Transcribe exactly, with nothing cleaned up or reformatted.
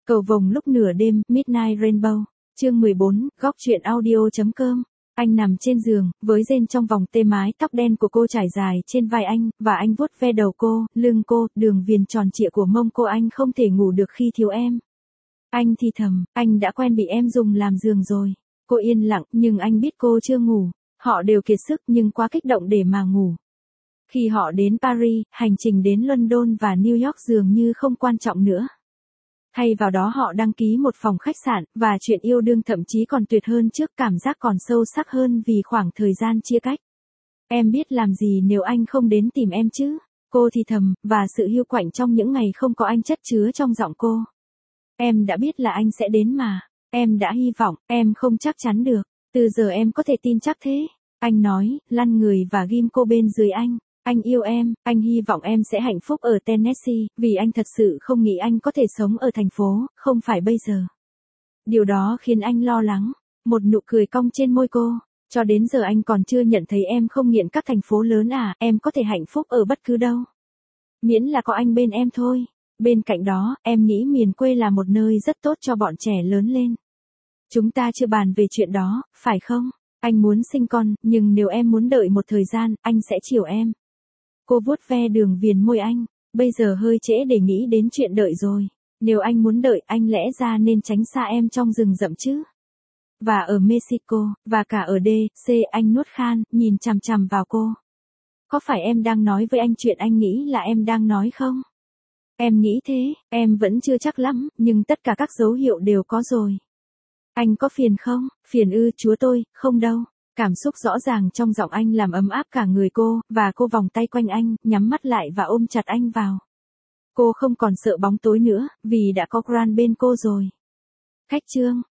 Cầu vồng lúc nửa đêm, Midnight Rainbow, chương mười bốn, góc truyện audio chấm com. Anh nằm trên giường, với rên trong vòng tê mái tóc đen của cô trải dài trên vai anh, và anh vuốt ve đầu cô, lưng cô, đường viền tròn trịa của mông cô. Anh không thể ngủ được khi thiếu em. Anh thì thầm, anh đã quen bị em dùng làm giường rồi. Cô yên lặng, nhưng anh biết cô chưa ngủ. Họ đều kiệt sức nhưng quá kích động để mà ngủ. Khi họ đến Paris, hành trình đến London và New York dường như không quan trọng nữa. Thay vào đó họ đăng ký một phòng khách sạn, và chuyện yêu đương thậm chí còn tuyệt hơn trước, cảm giác còn sâu sắc hơn vì khoảng thời gian chia cách. Em biết làm gì nếu anh không đến tìm em chứ? Cô thì thầm, và sự hiu quạnh trong những ngày không có anh chất chứa trong giọng cô. Em đã biết là anh sẽ đến mà. Em đã hy vọng, em không chắc chắn được. Từ giờ em có thể tin chắc thế. Anh nói, lăn người và ghim cô bên dưới anh. Anh yêu em, anh hy vọng em sẽ hạnh phúc ở Tennessee, vì anh thật sự không nghĩ anh có thể sống ở thành phố, không phải bây giờ. Điều đó khiến anh lo lắng. Một nụ cười cong trên môi cô. Cho đến giờ anh còn chưa nhận thấy em không nghiện các thành phố lớn à, em có thể hạnh phúc ở bất cứ đâu. Miễn là có anh bên em thôi. Bên cạnh đó, em nghĩ miền quê là một nơi rất tốt cho bọn trẻ lớn lên. Chúng ta chưa bàn về chuyện đó, phải không? Anh muốn sinh con, nhưng nếu em muốn đợi một thời gian, anh sẽ chiều em. Cô vuốt ve đường viền môi anh. Bây giờ hơi trễ để nghĩ đến chuyện đợi rồi. Nếu anh muốn đợi, anh lẽ ra nên tránh xa em trong rừng rậm chứ. Và ở Mexico, và cả ở đê xê, anh nuốt khan, nhìn chằm chằm vào cô. Có phải em đang nói với anh chuyện anh nghĩ là em đang nói không? Em nghĩ thế, em vẫn chưa chắc lắm, nhưng tất cả các dấu hiệu đều có rồi. Anh có phiền không? Phiền ư, chúa tôi, không đâu. Cảm xúc rõ ràng trong giọng anh làm ấm áp cả người cô, và cô vòng tay quanh anh, nhắm mắt lại và ôm chặt anh vào. Cô không còn sợ bóng tối nữa, vì đã có Grant bên cô rồi. Khách trương,